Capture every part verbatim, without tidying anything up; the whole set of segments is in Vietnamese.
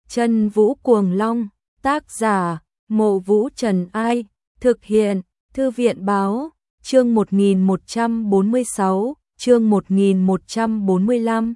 Chân Vũ Cuồng Long, tác giả, Mộ Vũ Trần Ai, thực hiện, Thư viện Báo, chương một nghìn một trăm bốn mươi sáu, chương một nghìn một trăm bốn mươi lăm.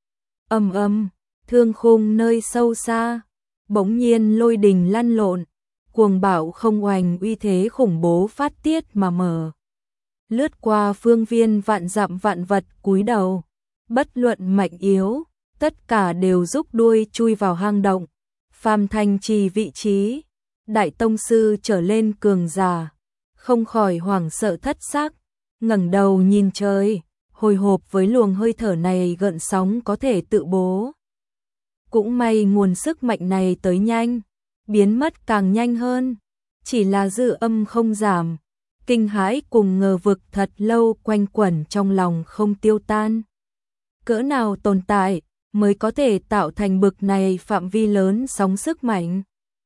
Ầm ầm, thương khung nơi sâu xa, bỗng nhiên lôi đình lăn lộn, cuồng bạo không oanh uy thế khủng bố phát tiết mà mở. Lướt qua phương viên vạn dặm vạn vật cúi đầu, bất luận mạnh yếu, tất cả đều rúc đuôi chui vào hang động. Phàm thành trì vị trí, đại tông sư trở lên cường giả, không khỏi hoảng sợ thất xác, ngẩng đầu nhìn trời, hồi hộp với luồng hơi thở này gợn sóng có thể tự bố. Cũng may nguồn sức mạnh này tới nhanh, biến mất càng nhanh hơn, chỉ là dư âm không giảm, kinh hãi cùng ngờ vực thật lâu quanh quẩn trong lòng không tiêu tan. Cỡ nào tồn tại mới có thể tạo thành bực này phạm vi lớn sóng sức mạnh.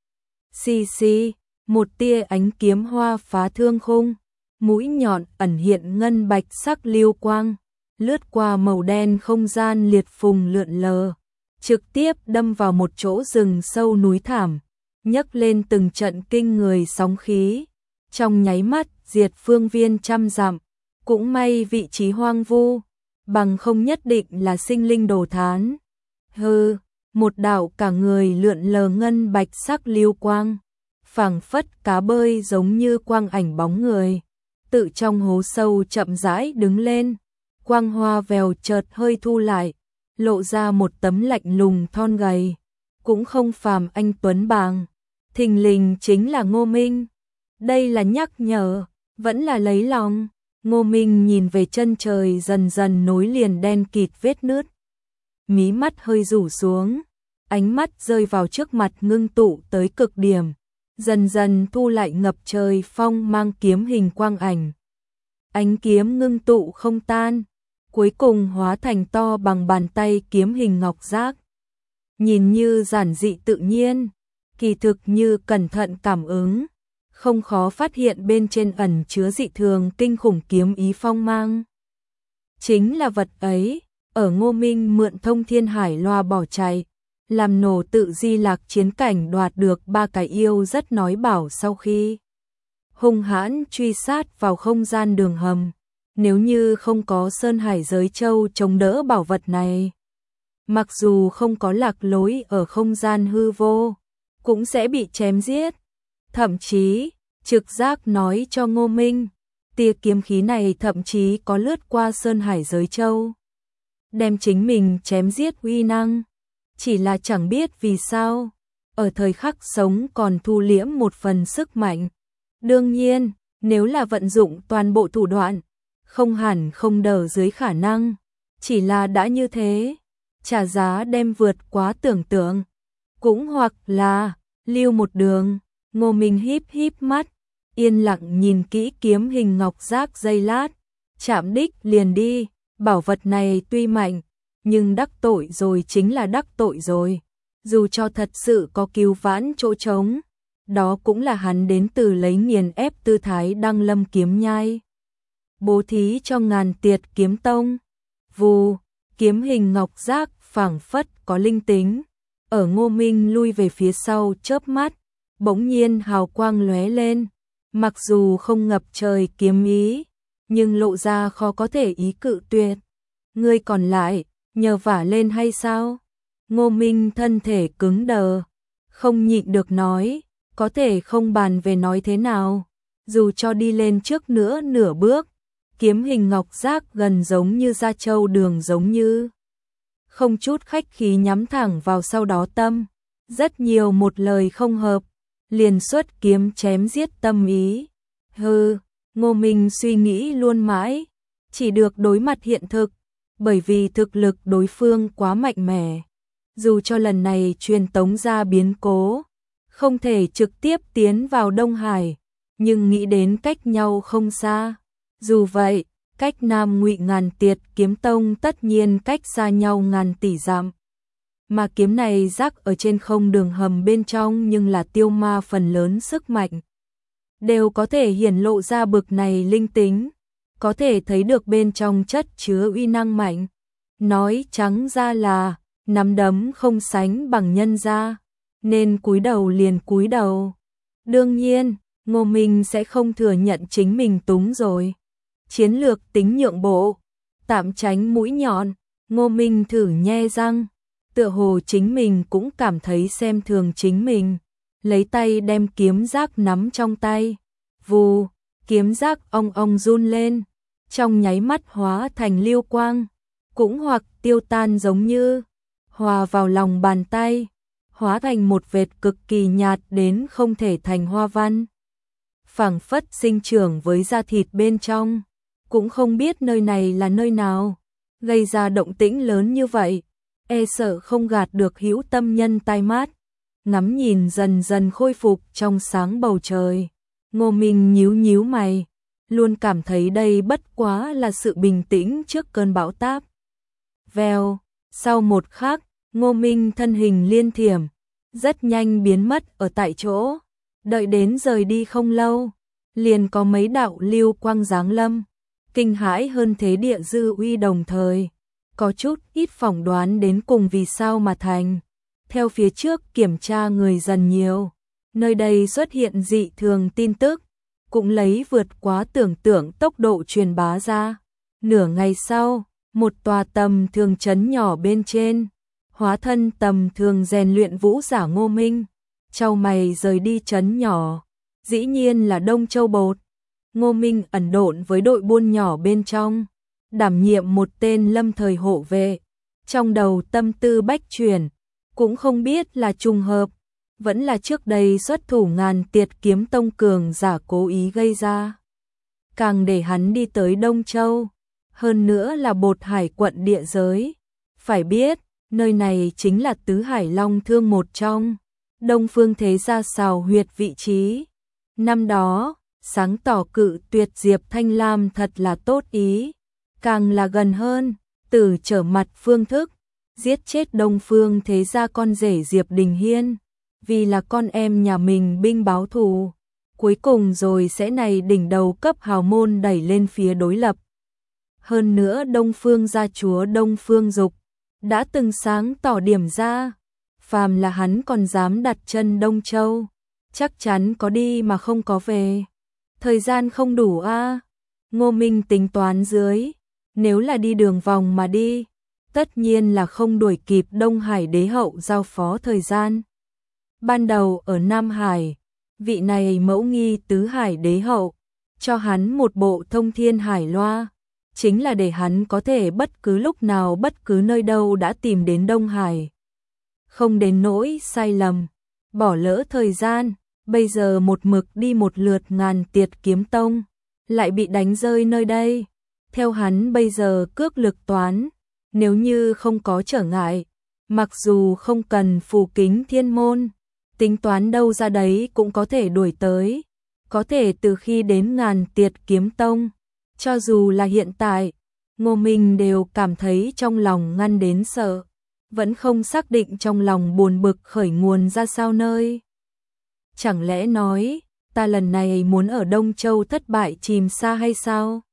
Xì xì, một tia ánh kiếm hoa phá thương khung, mũi nhọn ẩn hiện ngân bạch sắc lưu quang, lướt qua màu đen không gian liệt phùng lượn lờ, trực tiếp đâm vào một chỗ rừng sâu núi thảm, nhấc lên từng trận kinh người sóng khí, trong nháy mắt diệt phương viên trăm dặm. Cũng may vị trí hoang vu, bằng không nhất định là sinh linh đồ thán. Hừ, một đạo cả người lượn lờ ngân bạch sắc lưu quang, phảng phất cá bơi giống như quang ảnh bóng người, tự trong hố sâu chậm rãi đứng lên, quang hoa vèo chợt hơi thu lại, lộ ra một tấm lạnh lùng thon gầy, cũng không phàm anh tuấn bàng, thình lình chính là Ngô Minh. Đây là nhắc nhở, vẫn là lấy lòng. Ngô Minh nhìn về chân trời dần dần nối liền đen kịt vết nứt, mí mắt hơi rủ xuống, ánh mắt rơi vào trước mặt ngưng tụ tới cực điểm, dần dần thu lại ngập trời phong mang kiếm hình quang ảnh. Ánh kiếm ngưng tụ không tan, cuối cùng hóa thành to bằng bàn tay kiếm hình ngọc giác. Nhìn như giản dị tự nhiên, kỳ thực như cẩn thận cảm ứng, không khó phát hiện bên trên ẩn chứa dị thường kinh khủng kiếm ý phong mang. Chính là vật ấy, ở Ngô Minh mượn thông thiên hải loa bỏ chạy, làm nổ tự di lạc chiến cảnh đoạt được ba cái yêu rất nói bảo sau khi hung hãn truy sát vào không gian đường hầm. Nếu như không có Sơn Hải Giới Châu chống đỡ bảo vật này, mặc dù không có lạc lối ở không gian hư vô, cũng sẽ bị chém giết. Thậm chí, trực giác nói cho Ngô Minh, tia kiếm khí này thậm chí có lướt qua Sơn Hải Giới Châu, đem chính mình chém giết uy năng. Chỉ là chẳng biết vì sao, ở thời khắc sống còn thu liễm một phần sức mạnh. Đương nhiên, nếu là vận dụng toàn bộ thủ đoạn, không hẳn không đỡ dưới khả năng. Chỉ là đã như thế, trả giá đem vượt quá tưởng tượng. Cũng hoặc là, lưu một đường. Ngô Minh híp híp mắt, yên lặng nhìn kỹ kiếm hình ngọc giác giây lát, chạm đích liền đi. Bảo vật này tuy mạnh, nhưng đắc tội rồi chính là đắc tội rồi. Dù cho thật sự có cứu vãn chỗ trống, đó cũng là hắn đến từ lấy nghiền ép tư thái đăng lâm kiếm nhai, bố thí cho ngàn tiệt kiếm tông. Vù, kiếm hình ngọc giác phảng phất có linh tính, ở Ngô Minh lui về phía sau chớp mắt, bỗng nhiên hào quang lóe lên, mặc dù không ngập trời kiếm ý, nhưng lộ ra khó có thể ý cự tuyệt. Ngươi còn lại, nhờ vả lên hay sao? Ngô Minh thân thể cứng đờ, không nhịn được nói, có thể không bàn về nói thế nào, dù cho đi lên trước nữa nửa bước, kiếm hình ngọc giác gần giống như da trâu đường giống như. Không chút khách khí nhắm thẳng vào sau đó tâm, rất nhiều một lời không hợp, liền xuất kiếm chém giết tâm ý. Hừ, Ngô Minh suy nghĩ luôn mãi, chỉ được đối mặt hiện thực, bởi vì thực lực đối phương quá mạnh mẽ. Dù cho lần này truyền tống ra biến cố, không thể trực tiếp tiến vào Đông Hải, nhưng nghĩ đến cách nhau không xa. Dù vậy, cách Nam Ngụy ngàn tiệt kiếm tông tất nhiên cách xa nhau ngàn tỷ dặm. Mà kiếm này rắc ở trên không đường hầm bên trong nhưng là tiêu ma phần lớn sức mạnh. Đều có thể hiển lộ ra bực này linh tính, có thể thấy được bên trong chất chứa uy năng mạnh. Nói trắng ra là, nắm đấm không sánh bằng nhân gia. nên cúi đầu liền cúi đầu. Đương nhiên, Ngô Minh sẽ không thừa nhận chính mình túng rồi. Chiến lược tính nhượng bộ, tạm tránh mũi nhọn, Ngô Minh thử nhe răng, tựa hồ chính mình cũng cảm thấy xem thường chính mình, lấy tay đem kiếm giác nắm trong tay. Vù, kiếm giác ong ong run lên, trong nháy mắt hóa thành lưu quang, cũng hoặc tiêu tan giống như hòa vào lòng bàn tay, hóa thành một vệt cực kỳ nhạt đến không thể thành hoa văn. Phảng phất sinh trưởng với da thịt bên trong, cũng không biết nơi này là nơi nào, gây ra động tĩnh lớn như vậy, e sợ không gạt được hữu tâm nhân tai mát. Ngắm nhìn dần dần khôi phục trong sáng bầu trời, Ngô Minh nhíu nhíu mày, luôn cảm thấy đây bất quá là sự bình tĩnh trước cơn bão táp. Vèo, sau một khắc, Ngô Minh thân hình liên thiểm, rất nhanh biến mất ở tại chỗ, đợi đến rời đi không lâu, liền có mấy đạo lưu quang giáng lâm, kinh hãi hơn thế địa dư uy đồng thời, có chút ít phỏng đoán đến cùng vì sao mà thành. Theo phía trước kiểm tra người dần nhiều, nơi đây xuất hiện dị thường tin tức, cũng lấy vượt quá tưởng tượng tốc độ truyền bá ra. Nửa ngày sau, một tòa tầm thường trấn nhỏ bên trên, hóa thân tầm thường rèn luyện vũ giả Ngô Minh, chau mày rời đi trấn nhỏ, dĩ nhiên là Đông Châu Bột. Ngô Minh ẩn độn với đội buôn nhỏ bên trong, đảm nhiệm một tên lâm thời hộ vệ, trong đầu tâm tư bách chuyển, cũng không biết là trùng hợp, vẫn là trước đây xuất thủ ngàn tiệt kiếm tông cường giả cố ý gây ra. Càng để hắn đi tới Đông Châu, hơn nữa là Bột Hải quận địa giới. Phải biết, nơi này chính là tứ hải long thương một trong, Đông Phương Thế Gia xào huyệt vị trí. Năm đó, sáng tỏ cự tuyệt Diệp Thanh Lam thật là tốt ý, càng là gần hơn, từ trở mặt phương thức, giết chết Đông Phương Thế Gia con rể Diệp Đình Hiên, vì là con em nhà mình binh báo thù, cuối cùng rồi sẽ này đỉnh đầu cấp hào môn đẩy lên phía đối lập. Hơn nữa Đông Phương gia chúa Đông Phương Dục đã từng sáng tỏ điểm ra, phàm là hắn còn dám đặt chân Đông Châu, chắc chắn có đi mà không có về. Thời gian không đủ a. À? Ngô Minh tính toán dưới, nếu là đi đường vòng mà đi, tất nhiên là không đuổi kịp Đông Hải đế hậu giao phó thời gian. Ban đầu ở Nam Hải, vị này mẫu nghi tứ hải đế hậu, cho hắn một bộ thông thiên hải loa, chính là để hắn có thể bất cứ lúc nào bất cứ nơi đâu đã tìm đến Đông Hải. Không đến nỗi sai lầm, bỏ lỡ thời gian, bây giờ một mực đi một lượt ngàn tiệt kiếm tông, lại bị đánh rơi nơi đây. Theo hắn bây giờ cước lực toán, nếu như không có trở ngại, mặc dù không cần phù kính thiên môn, tính toán đâu ra đấy cũng có thể đuổi tới, có thể từ khi đến ngàn tiệt kiếm tông, cho dù là hiện tại, Ngô Minh đều cảm thấy trong lòng ngăn đến sợ, vẫn không xác định trong lòng buồn bực khởi nguồn ra sao nơi. Chẳng lẽ nói, ta lần này muốn ở Đông Châu thất bại chìm xa hay sao?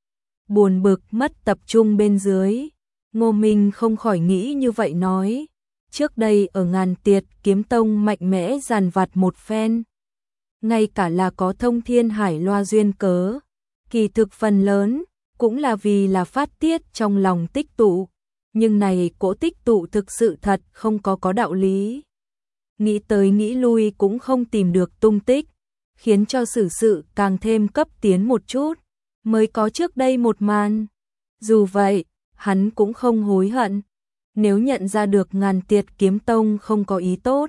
Buồn bực mất tập trung bên dưới, Ngô Minh không khỏi nghĩ như vậy nói. Trước đây ở ngàn tiệt kiếm tông mạnh mẽ giàn vặt một phen, ngay cả là có thông thiên hải loa duyên cớ, kỳ thực phần lớn cũng là vì là phát tiết trong lòng tích tụ, nhưng này cỗ tích tụ thực sự thật không có có đạo lý. Nghĩ tới nghĩ lui cũng không tìm được tung tích, khiến cho xử sự càng thêm cấp tiến một chút, mới có trước đây một màn. Dù vậy, hắn cũng không hối hận. Nếu nhận ra được ngàn tiệt kiếm tông không có ý tốt,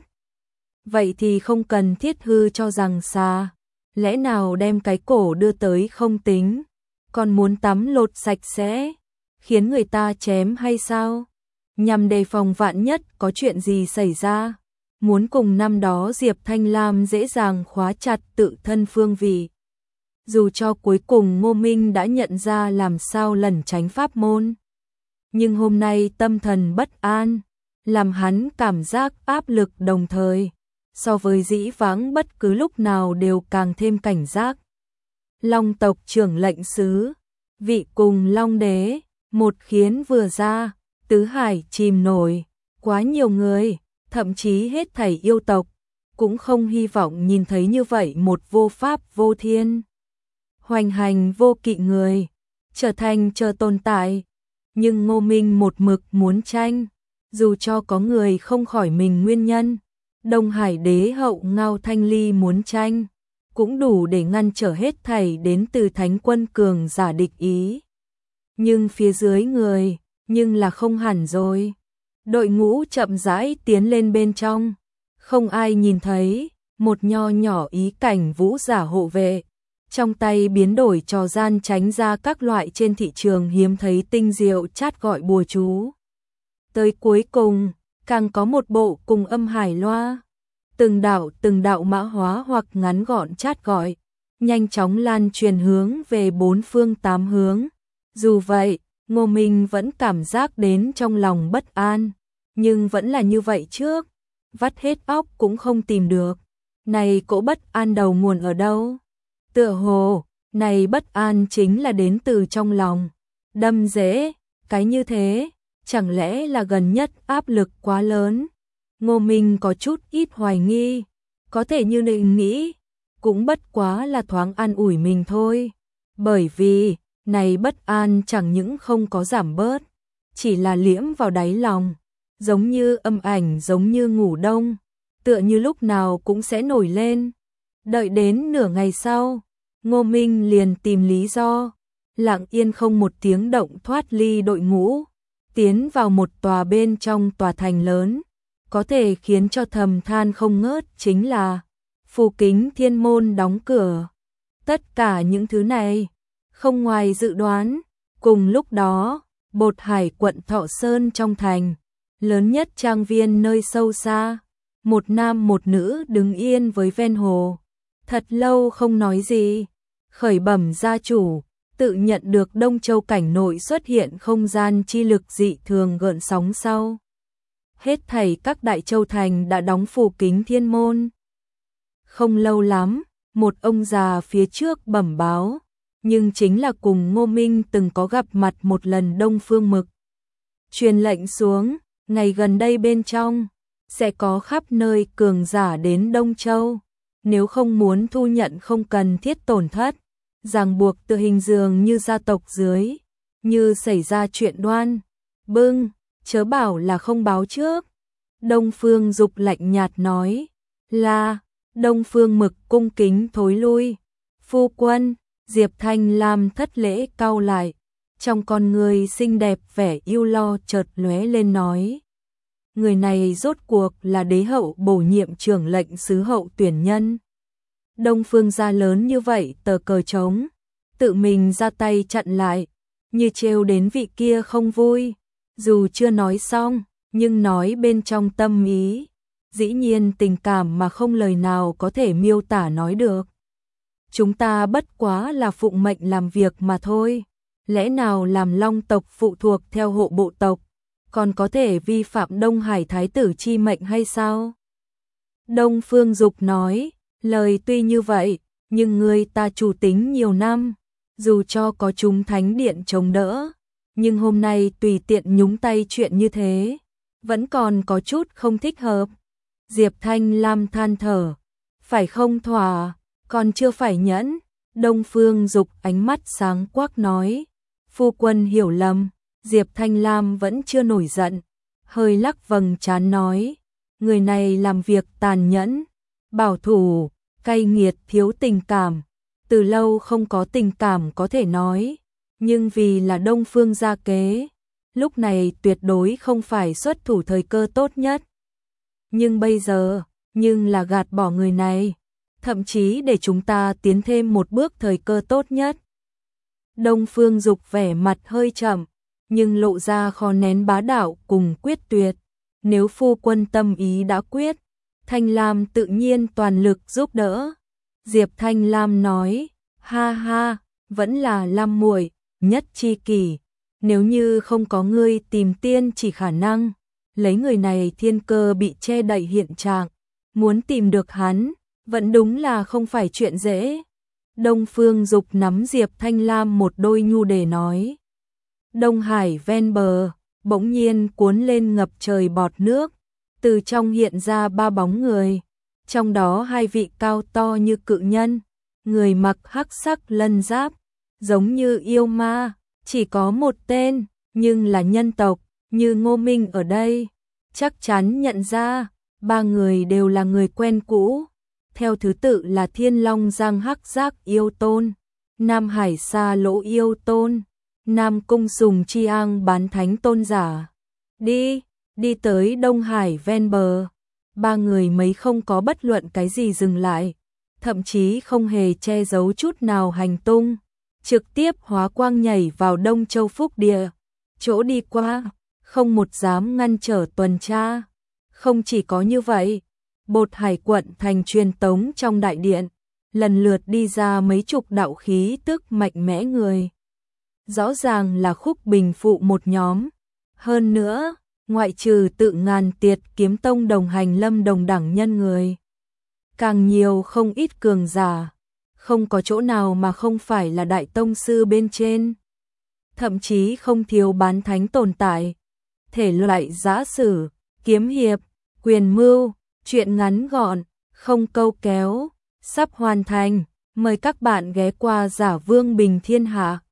vậy thì không cần thiết hư cho rằng xa, lẽ nào đem cái cổ đưa tới không tính, còn muốn tắm lột sạch sẽ, khiến người ta chém hay sao? Nhằm đề phòng vạn nhất có chuyện gì xảy ra, muốn cùng năm đó Diệp Thanh Lam dễ dàng khóa chặt tự thân phương vị. Dù cho cuối cùng Ngô Minh đã nhận ra làm sao lẩn tránh pháp môn, nhưng hôm nay tâm thần bất an, làm hắn cảm giác áp lực đồng thời, so với dĩ vãng bất cứ lúc nào đều càng thêm cảnh giác. Long tộc trưởng lệnh sứ, vị cùng Long đế, một khiến vừa ra, tứ hải chìm nổi, quá nhiều người, thậm chí hết thảy yêu tộc, cũng không hy vọng nhìn thấy như vậy một vô pháp vô thiên, hoành hành vô kỵ người, trở thành chờ tồn tại. Nhưng Ngô Minh một mực muốn tranh, dù cho có người không khỏi mình nguyên nhân, Đông Hải đế hậu Ngao Thanh Ly muốn tranh, cũng đủ để ngăn trở hết thảy đến từ thánh quân cường giả địch ý. Nhưng phía dưới người, nhưng là không hẳn rồi. Đội ngũ chậm rãi tiến lên bên trong, không ai nhìn thấy, một nho nhỏ ý cảnh vũ giả hộ vệ, trong tay biến đổi trò gian tránh ra các loại trên thị trường hiếm thấy tinh diệu chát gọi bùa chú. Tới cuối cùng, càng có một bộ cùng âm hải loa, từng đạo từng đạo mã hóa hoặc ngắn gọn chát gọi, nhanh chóng lan truyền hướng về bốn phương tám hướng. Dù vậy, Ngô Minh vẫn cảm giác đến trong lòng bất an, nhưng vẫn là như vậy trước, vắt hết óc cũng không tìm được. Này cỗ bất an đầu nguồn ở đâu? Tựa hồ, này bất an chính là đến từ trong lòng. Đâm dễ, cái như thế, chẳng lẽ là gần nhất áp lực quá lớn? Ngô Minh có chút ít hoài nghi, có thể như định nghĩ, cũng bất quá là thoáng an ủi mình thôi. Bởi vì, này bất an chẳng những không có giảm bớt, chỉ là liễm vào đáy lòng, giống như âm ảnh giống như ngủ đông, tựa như lúc nào cũng sẽ nổi lên. Đợi đến nửa ngày sau, Ngô Minh liền tìm lý do, lặng yên không một tiếng động thoát ly đội ngũ, tiến vào một tòa bên trong tòa thành lớn. Có thể khiến cho thầm than không ngớt chính là Phù Kính Thiên Môn đóng cửa. Tất cả những thứ này, không ngoài dự đoán, cùng lúc đó, Bột Hải quận Thọ Sơn trong thành, lớn nhất trang viên nơi sâu xa, một nam một nữ đứng yên với ven hồ, thật lâu không nói gì. Khởi bẩm gia chủ, tự nhận được Đông Châu cảnh nội xuất hiện không gian chi lực dị thường gợn sóng sau. Hết thảy các đại châu thành đã đóng Phù Kính Thiên Môn. Không lâu lắm, một ông già phía trước bẩm báo, nhưng chính là cùng Ngô Minh từng có gặp mặt một lần Đông Phương Mực. Truyền lệnh xuống, ngày gần đây bên trong, sẽ có khắp nơi cường giả đến Đông Châu. Nếu không muốn thu nhận không cần thiết tổn thất, ràng buộc tự hình dường như gia tộc dưới, như xảy ra chuyện đoan, bưng, chớ bảo là không báo trước. Đông Phương Dục lạnh nhạt nói, là, Đông Phương Mực cung kính thối lui. Phu quân, Diệp Thanh Lam thất lễ cau lại, trong con người xinh đẹp vẻ yêu lo chợt lóe lên nói. Người này rốt cuộc là đế hậu bổ nhiệm trưởng lệnh sứ hậu tuyển nhân. Đông Phương gia lớn như vậy tờ cờ trống, tự mình ra tay chặn lại, như trêu đến vị kia không vui. Dù chưa nói xong, nhưng nói bên trong tâm ý, dĩ nhiên tình cảm mà không lời nào có thể miêu tả nói được. Chúng ta bất quá là phụng mệnh làm việc mà thôi, lẽ nào làm Long tộc phụ thuộc theo hộ bộ tộc, còn có thể vi phạm Đông Hải Thái tử chi mệnh hay sao? Đông Phương Dục nói, lời tuy như vậy, nhưng người ta chủ tính nhiều năm, dù cho có chúng thánh điện chống đỡ, nhưng hôm nay tùy tiện nhúng tay chuyện như thế, vẫn còn có chút không thích hợp. Diệp Thanh Lam than thở, phải không thỏa, còn chưa phải nhẫn. Đông Phương Dục ánh mắt sáng quắc nói, phu quân hiểu lầm. Diệp Thanh Lam vẫn chưa nổi giận, hơi lắc vầng trán nói, người này làm việc tàn nhẫn, bảo thủ, cay nghiệt, thiếu tình cảm, từ lâu không có tình cảm có thể nói, nhưng vì là Đông Phương gia kế, lúc này tuyệt đối không phải xuất thủ thời cơ tốt nhất. Nhưng bây giờ, nhưng là gạt bỏ người này, thậm chí để chúng ta tiến thêm một bước thời cơ tốt nhất. Đông Phương Dục vẻ mặt hơi chậm, nhưng lộ ra khó nén bá đạo cùng quyết tuyệt. Nếu phu quân tâm ý đã quyết, Thanh Lam tự nhiên toàn lực giúp đỡ. Diệp Thanh Lam nói, ha ha, vẫn là Lam muội nhất chi kỷ. Nếu như không có ngươi tìm tiên chỉ khả năng, lấy người này thiên cơ bị che đậy hiện trạng, muốn tìm được hắn, vẫn đúng là không phải chuyện dễ. Đông Phương Dục nắm Diệp Thanh Lam một đôi nhu để nói. Đông Hải ven bờ, bỗng nhiên cuốn lên ngập trời bọt nước, từ trong hiện ra ba bóng người, trong đó hai vị cao to như cự nhân, người mặc hắc sắc lân giáp, giống như yêu ma, chỉ có một tên, nhưng là nhân tộc, như Ngô Minh ở đây, chắc chắn nhận ra, ba người đều là người quen cũ, theo thứ tự là Thiên Long Giang Hắc Giác Yêu Tôn, Nam Hải Sa Lỗ Yêu Tôn, Nam Cung Sùng Chi Ang Bán Thánh Tôn giả. Đi, đi tới Đông Hải ven bờ, ba người mấy không có bất luận cái gì dừng lại, thậm chí không hề che giấu chút nào hành tung, trực tiếp hóa quang nhảy vào Đông Châu Phúc Địa, chỗ đi qua, không một dám ngăn trở tuần tra. Không chỉ có như vậy, Bột Hải quận thành truyền tống trong đại điện, lần lượt đi ra mấy chục đạo khí tức mạnh mẽ người. Rõ ràng là Khúc Bình phụ một nhóm. Hơn nữa, ngoại trừ tự ngàn tiệt kiếm tông đồng hành lâm đồng đẳng nhân người, càng nhiều không ít cường giả, không có chỗ nào mà không phải là đại tông sư bên trên. Thậm chí không thiếu bán thánh tồn tại. Thể loại giã sử, kiếm hiệp, quyền mưu, chuyện ngắn gọn, không câu kéo, sắp hoàn thành. Mời các bạn ghé qua Giả Vương Bình Thiên Hạ.